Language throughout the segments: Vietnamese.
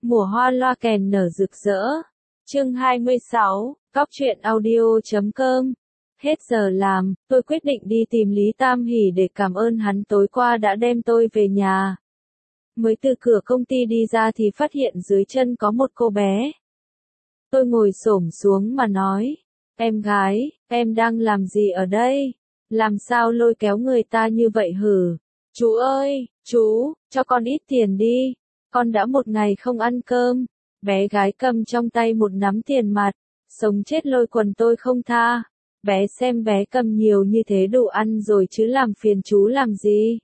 Mùa hoa loa kèn nở rực rỡ. Chương 26, Cóc truyện audio.com. Hết giờ làm, tôi quyết định đi tìm Lý Tam Hỷ để cảm ơn hắn tối qua đã đem tôi về nhà. Mới từ cửa công ty đi ra thì phát hiện dưới chân có một cô bé. Tôi ngồi xổm xuống mà nói, em gái, em đang làm gì ở đây? Làm sao lôi kéo người ta như vậy hử? Chú ơi, chú, cho con ít tiền đi. Con đã một ngày không ăn cơm. Bé gái cầm trong tay một nắm tiền mặt, sống chết lôi quần tôi không tha. Bé xem bé cầm nhiều như thế đủ ăn rồi chứ làm phiền chú làm gì?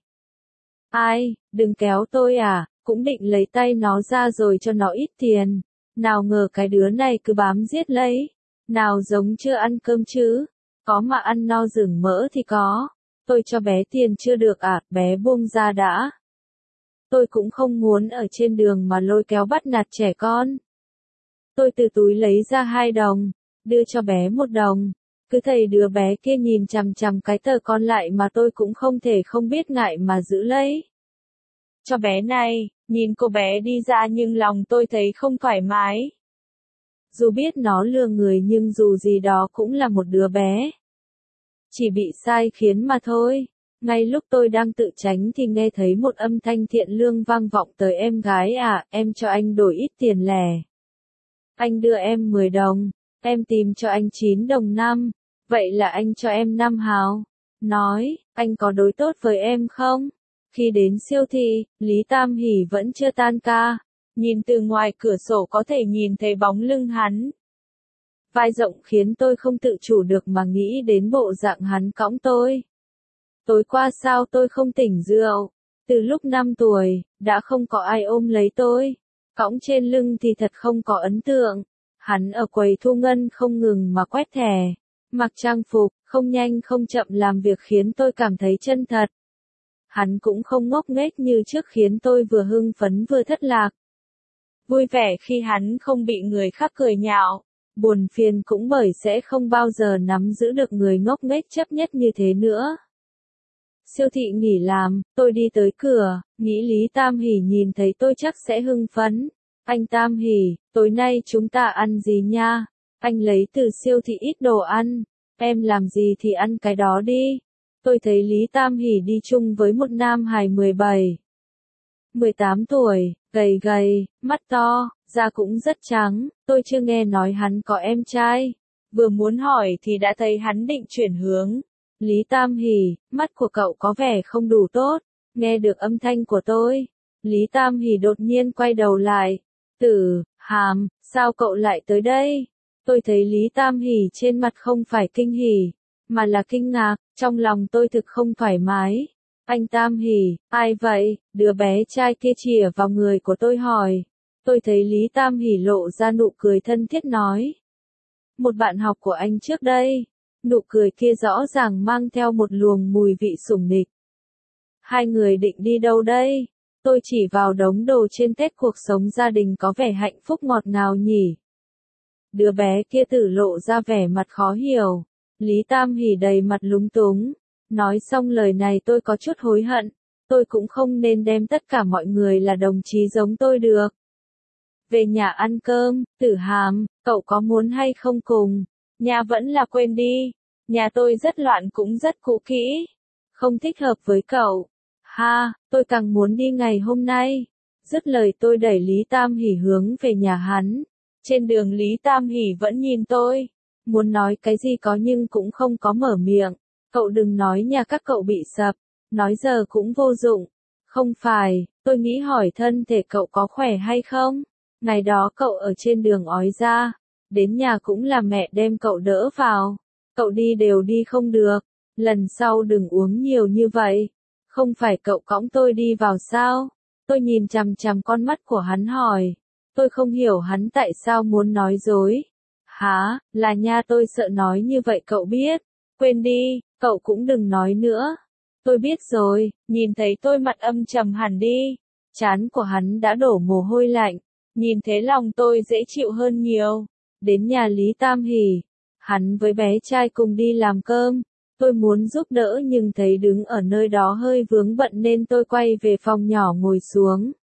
Ai, đừng kéo tôi à, cũng định lấy tay nó ra rồi cho nó ít tiền. Nào ngờ cái đứa này cứ bám giết lấy. Nào giống chưa ăn cơm chứ. Có mà ăn no rừng mỡ thì có. Tôi cho bé tiền chưa được à, bé buông ra đã. Tôi cũng không muốn ở trên đường mà lôi kéo bắt nạt trẻ con. Tôi từ túi lấy ra 2 đồng, đưa cho bé 1 đồng. Cứ thấy đứa bé kia nhìn chằm chằm cái tờ con lại mà tôi cũng không thể không biết ngại mà giữ lấy. Cho bé này, nhìn cô bé đi ra nhưng lòng tôi thấy không thoải mái. Dù biết nó lừa người nhưng dù gì đó cũng là một đứa bé. Chỉ bị sai khiến mà thôi. Ngay lúc tôi đang tự tránh thì nghe thấy một âm thanh thiện lương vang vọng tới, em gái à, em cho anh đổi ít tiền lẻ. Anh đưa em 10 đồng, em tìm cho anh 9 đồng 5, vậy là anh cho em 5 hào. Nói, anh có đối tốt với em không? Khi đến siêu thị, Lý Tam Hỷ vẫn chưa tan ca. Nhìn từ ngoài cửa sổ có thể nhìn thấy bóng lưng hắn. Vai rộng khiến tôi không tự chủ được mà nghĩ đến bộ dạng hắn cõng tôi. Tối qua sao tôi không tỉnh rượu? Từ lúc 5 tuổi, đã không có ai ôm lấy tôi. Cõng trên lưng thì thật không có ấn tượng. Hắn ở quầy thu ngân không ngừng mà quét thẻ. Mặc trang phục, không nhanh không chậm làm việc khiến tôi cảm thấy chân thật. Hắn cũng không ngốc nghếch như trước khiến tôi vừa hưng phấn vừa thất lạc. Vui vẻ khi hắn không bị người khác cười nhạo. Buồn phiền cũng bởi sẽ không bao giờ nắm giữ được người ngốc nghếch chấp nhất như thế nữa. Siêu thị nghỉ làm, tôi đi tới cửa, nghĩ Lý Tam Hỷ nhìn thấy tôi chắc sẽ hưng phấn. Anh Tam Hỷ, tối nay chúng ta ăn gì nha? Anh lấy từ siêu thị ít đồ ăn, em làm gì thì ăn cái đó đi. Tôi thấy Lý Tam Hỷ đi chung với một nam hài 18 tuổi, gầy gầy, mắt to, da cũng rất trắng, tôi chưa nghe nói hắn có em trai. Vừa muốn hỏi thì đã thấy hắn định chuyển hướng. Lý Tam Hỷ, mắt của cậu có vẻ không đủ tốt. Nghe được âm thanh của tôi, Lý Tam Hỷ đột nhiên quay đầu lại. Tử, Hàm, sao cậu lại tới đây? Tôi thấy Lý Tam Hỷ trên mặt không phải kinh hỉ, mà là kinh ngạc, trong lòng tôi thực không thoải mái. Anh Tam Hỷ, ai vậy? Đứa bé trai kia chìa vào người của tôi hỏi. Tôi thấy Lý Tam Hỷ lộ ra nụ cười thân thiết nói. Một bạn học của anh trước đây. Nụ cười kia rõ ràng mang theo một luồng mùi vị sủng nịch. Hai người định đi đâu đây? Tôi chỉ vào đống đồ trên Tết, cuộc sống gia đình có vẻ hạnh phúc ngọt ngào nhỉ. Đứa bé kia tử lộ ra vẻ mặt khó hiểu. Lý Tam Hỷ đầy mặt lúng túng. Nói xong lời này tôi có chút hối hận. Tôi cũng không nên đem tất cả mọi người là đồng chí giống tôi được. Về nhà ăn cơm, Tử Hàm, cậu có muốn hay không cùng? Nhà vẫn là quên đi. Nhà tôi rất loạn cũng rất cũ kỹ. Không thích hợp với cậu. Ha, tôi càng muốn đi ngày hôm nay. Dứt lời tôi đẩy Lý Tam Hỷ hướng về nhà hắn. Trên đường Lý Tam Hỷ vẫn nhìn tôi. Muốn nói cái gì có nhưng cũng không có mở miệng. Cậu đừng nói nhà các cậu bị sập. Nói giờ cũng vô dụng. Không phải, tôi nghĩ hỏi thân thể cậu có khỏe hay không? Ngày đó cậu ở trên đường ói ra. Đến nhà cũng là mẹ đem cậu đỡ vào. Cậu đi đều đi không được. Lần sau đừng uống nhiều như vậy. Không phải cậu cõng tôi đi vào sao? Tôi nhìn chằm chằm con mắt của hắn hỏi. Tôi không hiểu hắn tại sao muốn nói dối. Hả, là nha, tôi sợ nói như vậy cậu biết. Quên đi, cậu cũng đừng nói nữa. Tôi biết rồi, nhìn thấy tôi mặt âm trầm hẳn đi. Trán của hắn đã đổ mồ hôi lạnh. Nhìn thế lòng tôi dễ chịu hơn nhiều. Đến nhà Lý Tam Hỷ, hắn với bé trai cùng đi làm cơm. Tôi muốn giúp đỡ nhưng thấy đứng ở nơi đó hơi vướng bận nên tôi quay về phòng nhỏ ngồi xuống.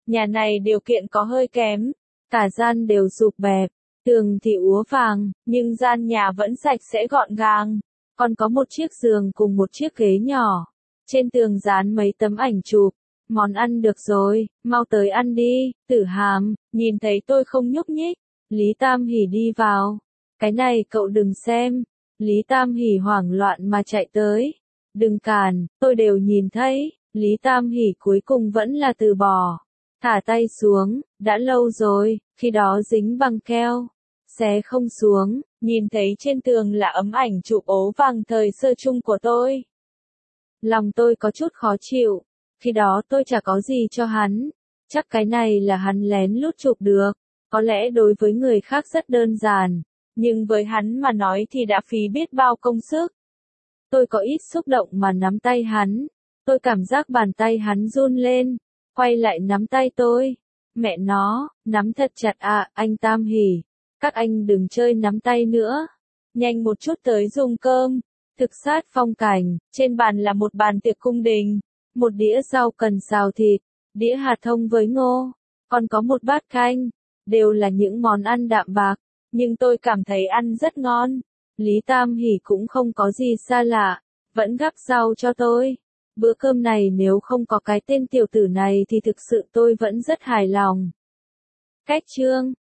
Nhà này điều kiện có hơi kém, cả gian đều sụp bẹp, tường thì úa vàng, nhưng gian nhà vẫn sạch sẽ gọn gàng. Còn có một chiếc giường cùng một chiếc ghế nhỏ. Trên tường dán mấy tấm ảnh chụp. Món ăn được rồi, mau tới ăn đi. Tử Hàm, nhìn thấy tôi không nhúc nhích. Lý Tam Hỷ đi vào. Cái này cậu đừng xem. Lý Tam Hỷ hoảng loạn mà chạy tới. Đừng cản, tôi đều nhìn thấy. Lý Tam Hỷ cuối cùng vẫn là từ bỏ. Thả tay xuống, đã lâu rồi, khi đó dính băng keo. Xé không xuống, nhìn thấy trên tường là ấm ảnh chụp ố vàng thời sơ chung của tôi. Lòng tôi có chút khó chịu, khi đó tôi chả có gì cho hắn, chắc cái này là hắn lén lút chụp được, có lẽ đối với người khác rất đơn giản, nhưng với hắn mà nói thì đã phí biết bao công sức. Tôi có ít xúc động mà nắm tay hắn, tôi cảm giác bàn tay hắn run lên, quay lại nắm tay tôi. Mẹ nó, nắm thật chặt à, anh Tam Hỷ. Các anh đừng chơi nắm tay nữa. Nhanh một chút tới dùng cơm. Thực sát phong cảnh, trên bàn là một bàn tiệc cung đình. Một đĩa rau cần xào thịt, đĩa hạt thông với ngô, còn có một bát canh. Đều là những món ăn đạm bạc, nhưng tôi cảm thấy ăn rất ngon. Lý Tam Hỷ cũng không có gì xa lạ, vẫn gắp rau cho tôi. Bữa cơm này nếu không có cái tên tiểu tử này thì thực sự tôi vẫn rất hài lòng. Cách chương